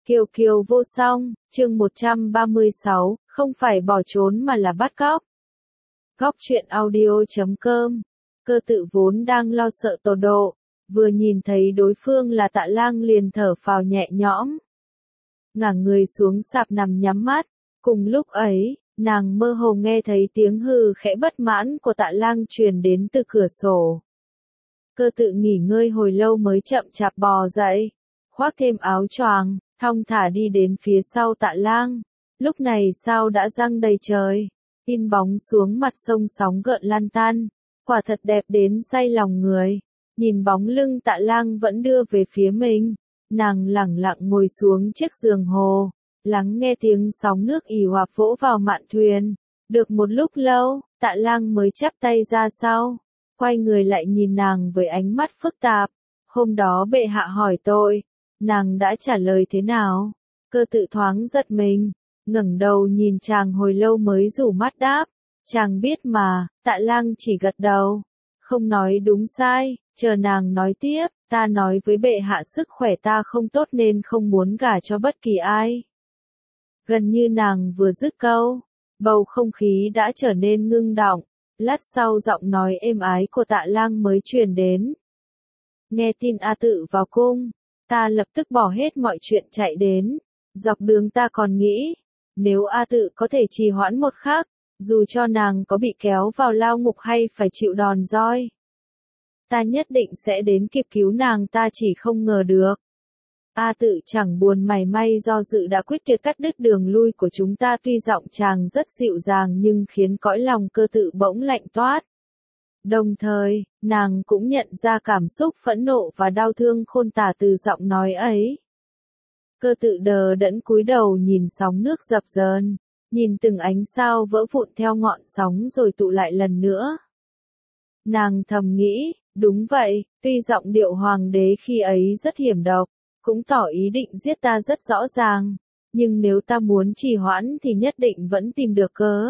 Kiều Kiều vô song, chương 136, không phải bỏ trốn mà là bắt cóc. Góc truyện audio.com. Cơ tự vốn đang lo sợ tột độ, vừa nhìn thấy đối phương là Tạ Lang liền thở phào nhẹ nhõm. Ngả người xuống sạp nằm nhắm mắt, cùng lúc ấy, nàng mơ hồ nghe thấy tiếng hừ khẽ bất mãn của Tạ Lang truyền đến từ cửa sổ. Cơ tự nghỉ ngơi hồi lâu mới chậm chạp bò dậy, khoác thêm áo choàng, thong thả đi đến phía sau Tạ Lang. Lúc này sao đã giăng đầy trời, in bóng xuống mặt sông sóng gợn lan tan, quả thật đẹp đến say lòng người. Nhìn bóng lưng Tạ Lang vẫn đưa về phía mình, nàng lẳng lặng ngồi xuống chiếc giường hồ, lắng nghe tiếng sóng nước ì òa vỗ vào mạn thuyền. Được một lúc lâu, Tạ Lang mới chắp tay ra sau, quay người lại nhìn nàng với ánh mắt phức tạp. Hôm đó bệ hạ hỏi tôi, nàng đã trả lời thế nào? Cơ tự thoáng giật mình, ngẩng đầu nhìn chàng hồi lâu mới rủ mắt đáp. Chàng biết mà. Tạ Lang chỉ gật đầu, không nói đúng sai, chờ nàng nói tiếp. Ta nói với bệ hạ sức khỏe ta không tốt nên không muốn gả cho bất kỳ ai. Gần như nàng vừa dứt câu, bầu không khí đã trở nên ngưng đọng. Lát sau giọng nói êm ái của Tạ Lang mới truyền đến. Nghe tin A Tự vào cung, ta lập tức bỏ hết mọi chuyện chạy đến. Dọc đường ta còn nghĩ, nếu A Tự có thể trì hoãn một khắc, dù cho nàng có bị kéo vào lao ngục hay phải chịu đòn roi, ta nhất định sẽ đến kịp cứu nàng. Ta chỉ không ngờ được. A Tự chẳng buồn mảy may do dự đã quyết tuyệt cắt đứt đường lui của chúng ta. Tuy giọng chàng rất dịu dàng nhưng khiến cõi lòng cơ tự bỗng lạnh toát. Đồng thời, nàng cũng nhận ra cảm xúc phẫn nộ và đau thương khôn tả từ giọng nói ấy. Cơ tự đờ đẫn cúi đầu nhìn sóng nước dập dờn, nhìn từng ánh sao vỡ vụn theo ngọn sóng rồi tụ lại lần nữa. Nàng thầm nghĩ, đúng vậy, tuy giọng điệu hoàng đế khi ấy rất hiểm độc, cũng tỏ ý định giết ta rất rõ ràng, nhưng nếu ta muốn trì hoãn thì nhất định vẫn tìm được cớ.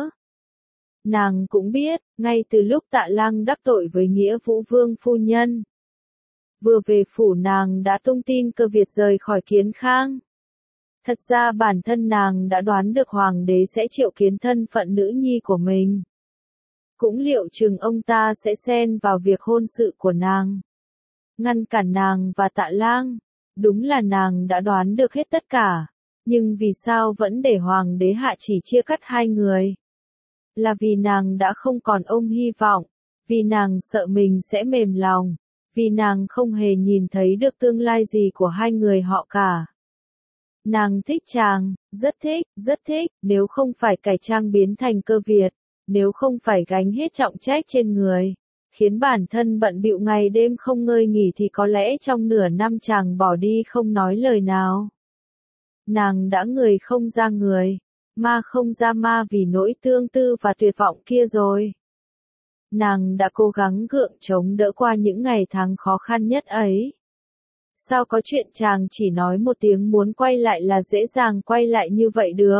Nàng cũng biết, ngay từ lúc Tạ Lang đắc tội với Nghĩa Vũ Vương phu nhân, vừa về phủ nàng đã tung tin cơ Việt rời khỏi Kiến Khang. Thật ra bản thân nàng đã đoán được hoàng đế sẽ triệu kiến thân phận nữ nhi của mình. Cũng liệu chừng ông ta sẽ xen vào việc hôn sự của nàng, ngăn cản nàng và Tạ Lang. Đúng là nàng đã đoán được hết tất cả, nhưng vì sao vẫn để hoàng đế hạ chỉ chia cắt hai người? Là vì nàng đã không còn ôm hy vọng, vì nàng sợ mình sẽ mềm lòng, vì nàng không hề nhìn thấy được tương lai gì của hai người họ cả. Nàng thích chàng, rất thích, nếu không phải cải trang biến thành cơ Việt, nếu không phải gánh hết trọng trách trên người, khiến bản thân bận bịu ngày đêm không ngơi nghỉ thì có lẽ trong nửa năm chàng bỏ đi không nói lời nào. Nàng đã người không ra người, ma không ra ma vì nỗi tương tư và tuyệt vọng kia rồi. Nàng đã cố gắng gượng chống đỡ qua những ngày tháng khó khăn nhất ấy. Sao có chuyện chàng chỉ nói một tiếng muốn quay lại là dễ dàng quay lại như vậy được?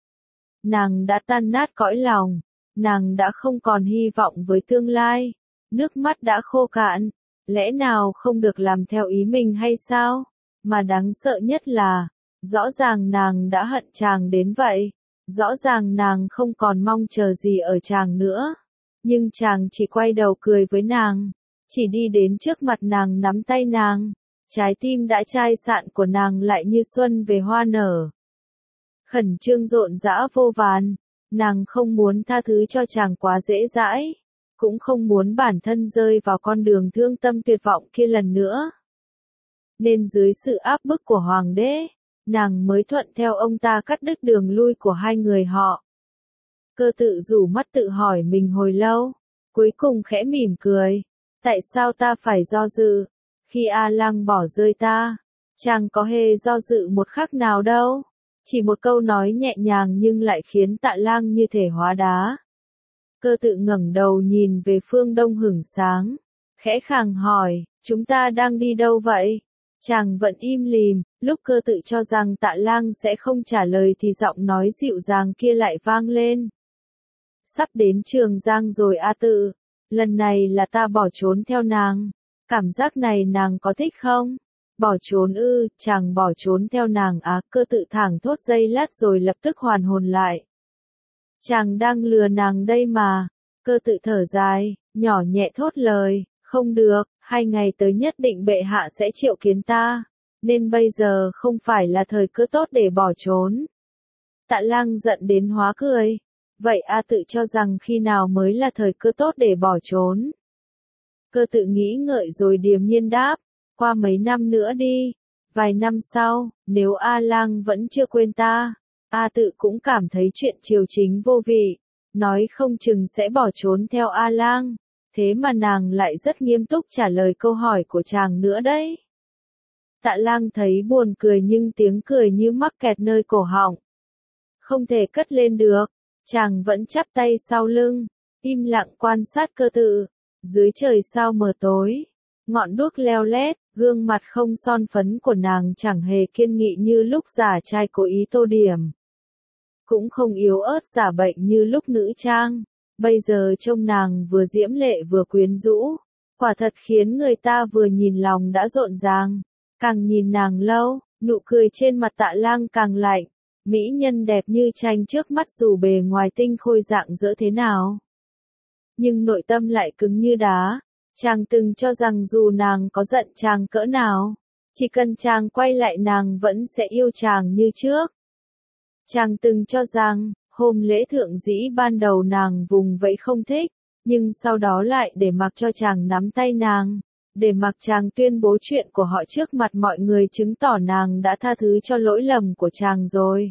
Nàng đã tan nát cõi lòng, nàng đã không còn hy vọng với tương lai, nước mắt đã khô cạn, lẽ nào không được làm theo ý mình hay sao? Mà đáng sợ nhất là, rõ ràng nàng đã hận chàng đến vậy, rõ ràng nàng không còn mong chờ gì ở chàng nữa, nhưng chàng chỉ quay đầu cười với nàng, chỉ đi đến trước mặt nàng nắm tay nàng. Trái tim đã chai sạn của nàng lại như xuân về hoa nở. Khẩn trương rộn rã vô vàn, nàng không muốn tha thứ cho chàng quá dễ dãi, cũng không muốn bản thân rơi vào con đường thương tâm tuyệt vọng kia lần nữa. Nên dưới sự áp bức của hoàng đế, nàng mới thuận theo ông ta cắt đứt đường lui của hai người họ. Cơ tự rủ mắt tự hỏi mình hồi lâu, cuối cùng khẽ mỉm cười. Tại sao ta phải do dự? Khi A Lang bỏ rơi ta, chàng có hề do dự một khắc nào đâu. Chỉ một câu nói nhẹ nhàng nhưng lại khiến Tạ Lang như thể hóa đá. Cơ tự ngẩng đầu nhìn về phương đông hửng sáng, khẽ khàng hỏi, chúng ta đang đi đâu vậy? Chàng vẫn im lìm, lúc cơ tự cho rằng Tạ Lang sẽ không trả lời thì giọng nói dịu dàng kia lại vang lên. Sắp đến Trường Giang rồi A Tự, lần này là ta bỏ trốn theo nàng. Cảm giác này nàng có thích không? Bỏ trốn ư, chàng bỏ trốn theo nàng á, cơ tự thảng thốt giây lát rồi lập tức hoàn hồn lại. Chàng đang lừa nàng đây mà, cơ tự thở dài, nhỏ nhẹ thốt lời, không được, 2 ngày tới nhất định bệ hạ sẽ triệu kiến ta, nên bây giờ không phải là thời cơ tốt để bỏ trốn. Tạ Lang giận đến hóa cười, vậy A tự cho rằng khi nào mới là thời cơ tốt để bỏ trốn. Cơ tự nghĩ ngợi rồi điềm nhiên đáp, qua mấy năm nữa đi, vài năm sau, nếu A Lang vẫn chưa quên ta, A tự cũng cảm thấy chuyện triều chính vô vị, nói không chừng sẽ bỏ trốn theo A Lang, thế mà nàng lại rất nghiêm túc trả lời câu hỏi của chàng nữa đấy. Tạ Lang thấy buồn cười nhưng tiếng cười như mắc kẹt nơi cổ họng. Không thể cất lên được, chàng vẫn chắp tay sau lưng, im lặng quan sát cơ tự. Dưới trời sao mờ tối, ngọn đuốc leo lét, gương mặt không son phấn của nàng chẳng hề kiên nghị như lúc giả trai cố ý tô điểm. Cũng không yếu ớt giả bệnh như lúc nữ trang, bây giờ trông nàng vừa diễm lệ vừa quyến rũ, quả thật khiến người ta vừa nhìn lòng đã rộn ràng. Càng nhìn nàng lâu, nụ cười trên mặt Tạ Lang càng lạnh, mỹ nhân đẹp như tranh trước mắt dù bề ngoài tinh khôi dạng dỡ thế nào. Nhưng nội tâm lại cứng như đá, chàng từng cho rằng dù nàng có giận chàng cỡ nào, chỉ cần chàng quay lại nàng vẫn sẽ yêu chàng như trước. Chàng từng cho rằng, hôm lễ thượng dĩ ban đầu nàng vùng vẫy không thích, nhưng sau đó lại để mặc cho chàng nắm tay nàng, để mặc chàng tuyên bố chuyện của họ trước mặt mọi người chứng tỏ nàng đã tha thứ cho lỗi lầm của chàng rồi.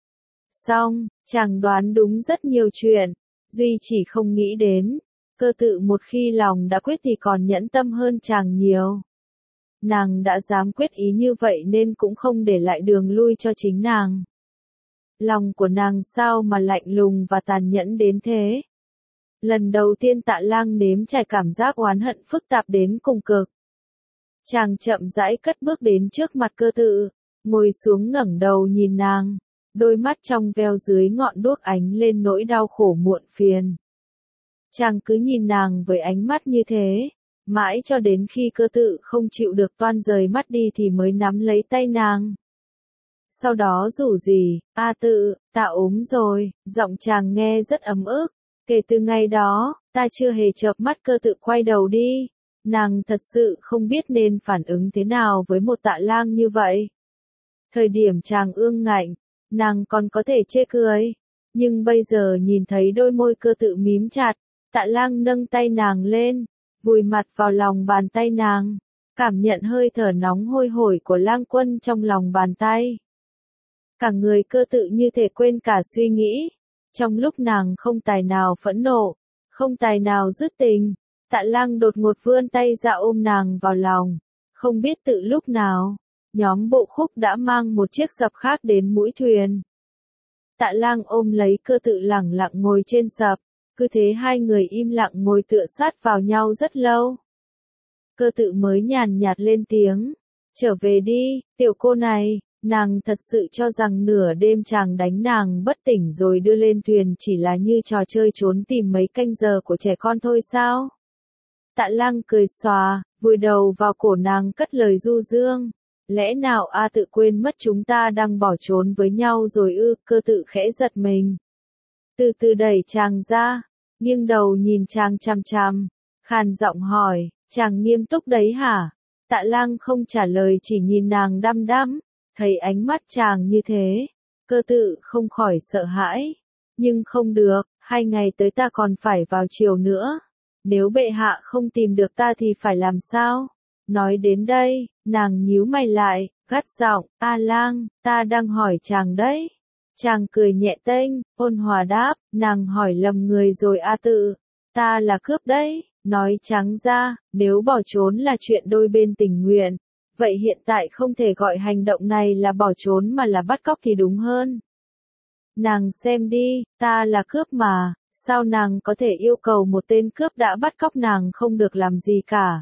Xong, chàng đoán đúng rất nhiều chuyện, duy chỉ không nghĩ đến, cơ tự một khi lòng đã quyết thì còn nhẫn tâm hơn chàng nhiều. Nàng đã dám quyết ý như vậy nên cũng không để lại đường lui cho chính nàng. Lòng của nàng sao mà lạnh lùng và tàn nhẫn đến thế? Lần đầu tiên Tạ Lang nếm trải cảm giác oán hận phức tạp đến cùng cực. Chàng chậm rãi cất bước đến trước mặt cơ tự, ngồi xuống ngẩng đầu nhìn nàng, đôi mắt trong veo dưới ngọn đuốc ánh lên nỗi đau khổ muộn phiền. Chàng cứ nhìn nàng với ánh mắt như thế, mãi cho đến khi cơ tự không chịu được toan rời mắt đi thì mới nắm lấy tay nàng. Sau đó rủ gì, A tự, ta ốm rồi, giọng chàng nghe rất ấm ức. Kể từ ngày đó, ta chưa hề chợp mắt. Cơ tự quay đầu đi. Nàng thật sự không biết nên phản ứng thế nào với một Tạ Lang như vậy. Thời điểm chàng ương ngạnh, nàng còn có thể chê cười. Nhưng bây giờ nhìn thấy đôi môi cơ tự mím chặt, Tạ Lang nâng tay nàng lên, vùi mặt vào lòng bàn tay nàng, cảm nhận hơi thở nóng hôi hổi của Lang Quân trong lòng bàn tay. Cả người cơ tự như thể quên cả suy nghĩ. Trong lúc nàng không tài nào phẫn nộ, không tài nào dứt tình, Tạ Lang đột ngột vươn tay ra ôm nàng vào lòng. Không biết từ lúc nào, nhóm bộ khúc đã mang một chiếc sập khác đến mũi thuyền. Tạ Lang ôm lấy cơ tự lẳng lặng ngồi trên sập, cứ thế hai người im lặng ngồi tựa sát vào nhau rất lâu. Cơ tự mới nhàn nhạt lên tiếng, trở về đi, tiểu cô này. Nàng thật sự cho rằng nửa đêm chàng đánh nàng bất tỉnh rồi đưa lên thuyền chỉ là như trò chơi trốn tìm mấy canh giờ của trẻ con thôi sao? Tạ Lang cười xòa, vùi đầu vào cổ nàng cất lời du dương. Lẽ nào A tự quên mất chúng ta đang bỏ trốn với nhau rồi ư? Cơ tự khẽ giật mình. Từ từ đẩy chàng ra, nghiêng đầu nhìn chàng chằm chằm, khàn giọng hỏi, chàng nghiêm túc đấy hả? Tạ Lang không trả lời chỉ nhìn nàng đăm đăm. Thấy ánh mắt chàng như thế, cơ tự không khỏi sợ hãi. Nhưng không được, 2 ngày tới ta còn phải vào triều nữa. Nếu bệ hạ không tìm được ta thì phải làm sao? Nói đến đây, nàng nhíu mày lại, gắt giọng, A Lang, ta đang hỏi chàng đấy. Chàng cười nhẹ tênh, ôn hòa đáp, nàng hỏi lầm người rồi A tự. Ta là cướp đấy, nói trắng ra, nếu bỏ trốn là chuyện đôi bên tình nguyện. Vậy hiện tại không thể gọi hành động này là bỏ trốn mà là bắt cóc thì đúng hơn. Nàng xem đi, ta là cướp mà, sao nàng có thể yêu cầu một tên cướp đã bắt cóc nàng không được làm gì cả.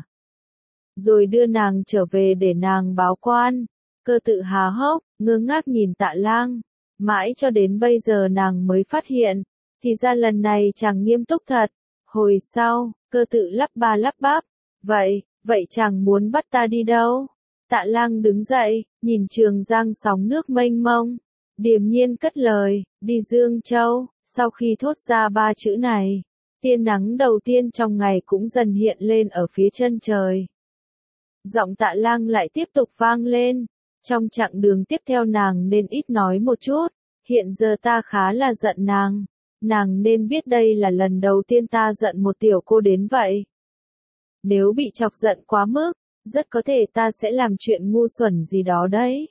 Rồi đưa nàng trở về để nàng báo quan. Cơ tự há hốc, ngơ ngác nhìn Tạ Lang. Mãi cho đến bây giờ nàng mới phát hiện, thì ra lần này chàng nghiêm túc thật. Hồi sau, cơ tự lắp ba lắp bắp, vậy chàng muốn bắt ta đi đâu? Tạ Lang đứng dậy, nhìn Trường Giang sóng nước mênh mông, điềm nhiên cất lời, đi Dương Châu. Sau khi thốt ra ba chữ này, tia nắng đầu tiên trong ngày cũng dần hiện lên ở phía chân trời. Giọng Tạ Lang lại tiếp tục vang lên, trong chặng đường tiếp theo nàng nên ít nói một chút, hiện giờ ta khá là giận nàng nên biết đây là lần đầu tiên ta giận một tiểu cô đến vậy. Nếu bị chọc giận quá mức, rất có thể ta sẽ làm chuyện ngu xuẩn gì đó đấy.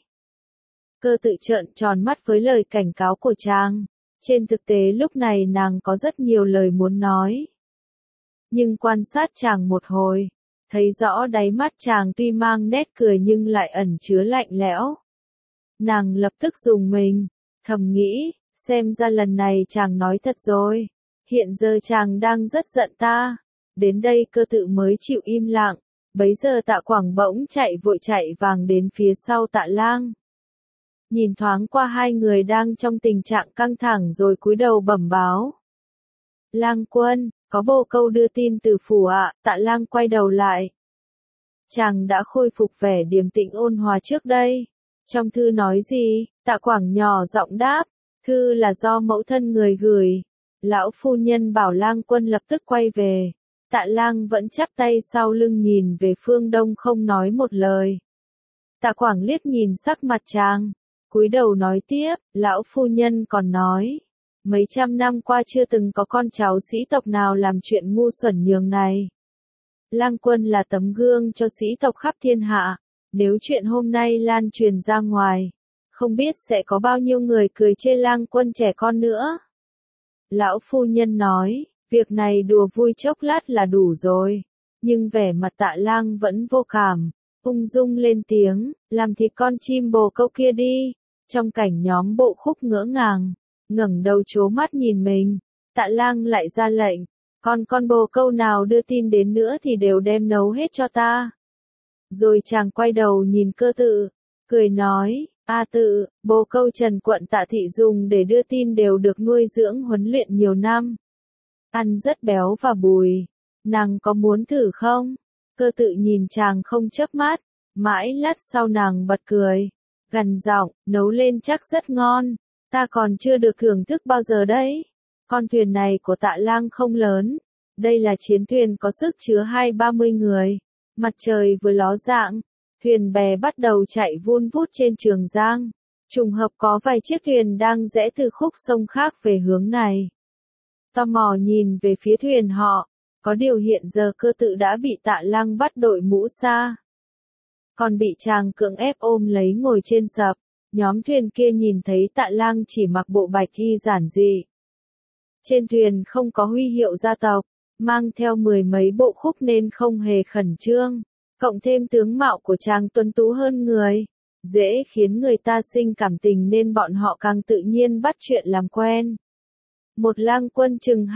Cơ tự trợn tròn mắt với lời cảnh cáo của chàng. Trên thực tế lúc này nàng có rất nhiều lời muốn nói. Nhưng quan sát chàng một hồi, thấy rõ đáy mắt chàng tuy mang nét cười nhưng lại ẩn chứa lạnh lẽo. Nàng lập tức rùng mình, thầm nghĩ, xem ra lần này chàng nói thật rồi. Hiện giờ chàng đang rất giận ta. Đến đây cơ tự mới chịu im lặng. Bấy giờ Tạ Quảng bỗng chạy vàng đến phía sau Tạ Lang. Nhìn thoáng qua hai người đang trong tình trạng căng thẳng rồi cúi đầu bẩm báo. Lang quân, có bồ câu đưa tin từ phủ ạ. Tạ Lang quay đầu lại. Chàng đã khôi phục vẻ điềm tĩnh ôn hòa trước đây. Trong thư nói gì? Tạ Quảng nhỏ giọng đáp. Thư là do mẫu thân người gửi. Lão phu nhân bảo Lang quân lập tức quay về. Tạ Lang vẫn chắp tay sau lưng nhìn về phương đông không nói một lời. Tạ Quảng liếc nhìn sắc mặt chàng, cúi đầu nói tiếp, lão phu nhân còn nói, mấy trăm năm qua chưa từng có con cháu sĩ tộc nào làm chuyện ngu xuẩn nhường này. Lang quân là tấm gương cho sĩ tộc khắp thiên hạ, nếu chuyện hôm nay lan truyền ra ngoài, không biết sẽ có bao nhiêu người cười chê Lang quân trẻ con nữa. Lão phu nhân nói, việc này đùa vui chốc lát là đủ rồi, nhưng vẻ mặt Tạ Lang vẫn vô cảm, ung dung lên tiếng, làm thịt con chim bồ câu kia đi. Trong cảnh nhóm Bộ Khúc ngỡ ngàng, ngẩng đầu trố mắt nhìn mình, Tạ Lang lại ra lệnh, con bồ câu nào đưa tin đến nữa thì đều đem nấu hết cho ta. Rồi chàng quay đầu nhìn Cơ Tự, cười nói, A Tự, bồ câu Trần quận Tạ thị dùng để đưa tin đều được nuôi dưỡng huấn luyện nhiều năm. Ăn rất béo và bùi, nàng có muốn thử không? Cơ Tự nhìn chàng không chớp mắt, mãi lát sau nàng bật cười, gằn giọng, nấu lên chắc rất ngon, ta còn chưa được thưởng thức bao giờ đấy. Con thuyền này của Tạ Lang không lớn, đây là chiến thuyền có sức chứa 20-30 người. Mặt trời vừa ló dạng, thuyền bè bắt đầu chạy vun vút trên Trường Giang. Trùng hợp có vài chiếc thuyền đang rẽ từ khúc sông khác về hướng này. Tò mò nhìn về phía thuyền họ, có điều hiện giờ Cơ Tự đã bị Tạ Lang bắt đội mũ xa. Còn bị chàng cưỡng ép ôm lấy ngồi trên sập, nhóm thuyền kia nhìn thấy Tạ Lang chỉ mặc bộ bạch y giản dị. Trên thuyền không có huy hiệu gia tộc, mang theo 10 mấy bộ khúc nên không hề khẩn trương, cộng thêm tướng mạo của chàng tuấn tú hơn người, dễ khiến người ta sinh cảm tình nên bọn họ càng tự nhiên bắt chuyện làm quen. Một lang quân chừng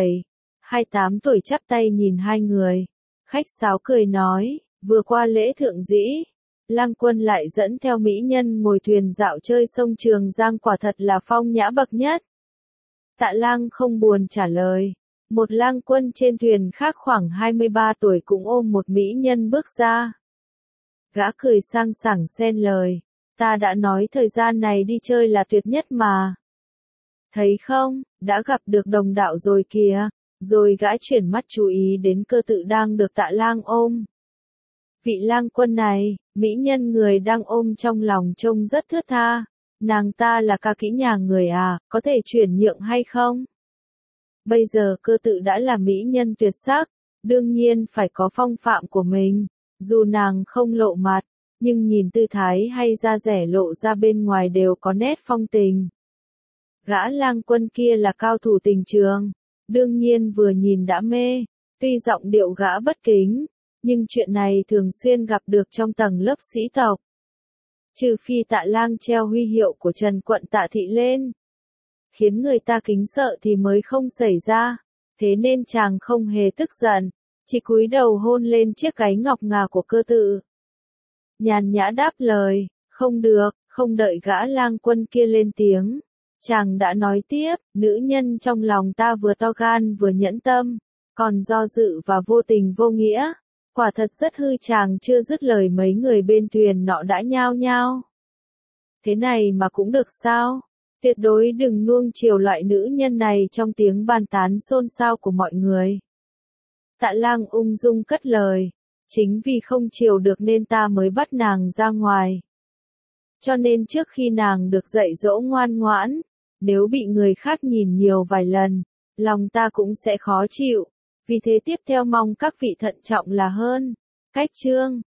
27-28 tuổi chắp tay nhìn hai người, khách sáo cười nói, vừa qua lễ thượng dĩ, lang quân lại dẫn theo mỹ nhân ngồi thuyền dạo chơi sông Trường Giang quả thật là phong nhã bậc nhất. Tạ Lang không buồn trả lời, một lang quân trên thuyền khác khoảng 23 tuổi cũng ôm một mỹ nhân bước ra. Gã cười sang sảng xen lời, ta đã nói thời gian này đi chơi là tuyệt nhất mà. Thấy không, đã gặp được đồng đạo rồi kìa. Rồi gã chuyển mắt chú ý đến Cơ Tự đang được Tạ Lang ôm. Vị lang quân này, mỹ nhân người đang ôm trong lòng trông rất thướt tha. Nàng ta là ca kỹ nhà người à, có thể chuyển nhượng hay không? Bây giờ Cơ Tự đã là mỹ nhân tuyệt sắc, đương nhiên phải có phong phạm của mình. Dù nàng không lộ mặt, nhưng nhìn tư thái hay da dẻ lộ ra bên ngoài đều có nét phong tình. Gã lang quân kia là cao thủ tình trường, đương nhiên vừa nhìn đã mê, tuy giọng điệu gã bất kính, nhưng chuyện này thường xuyên gặp được trong tầng lớp sĩ tộc. Trừ phi Tạ Lang treo huy hiệu của Trần quận Tạ thị lên, khiến người ta kính sợ thì mới không xảy ra, thế nên chàng không hề tức giận, chỉ cúi đầu hôn lên chiếc gáy ngọc ngà của Cơ Tự. Nhàn nhã đáp lời, không được, không đợi gã lang quân kia lên tiếng. Chàng đã nói tiếp, nữ nhân trong lòng ta vừa to gan vừa nhẫn tâm, còn do dự và vô tình vô nghĩa, Quả thật rất hư, chàng chưa dứt lời mấy người bên thuyền nọ đã nhao nhao. Thế này mà cũng được sao? Tuyệt đối đừng nuông chiều loại nữ nhân này, trong tiếng bàn tán xôn xao của mọi người. Tạ Lang ung dung cất lời. Chính vì không chiều được nên ta mới bắt nàng ra ngoài. Cho nên trước khi nàng được dạy dỗ ngoan ngoãn, nếu bị người khác nhìn nhiều vài lần, lòng ta cũng sẽ khó chịu. Vì thế tiếp theo mong các vị thận trọng là hơn. Cách chương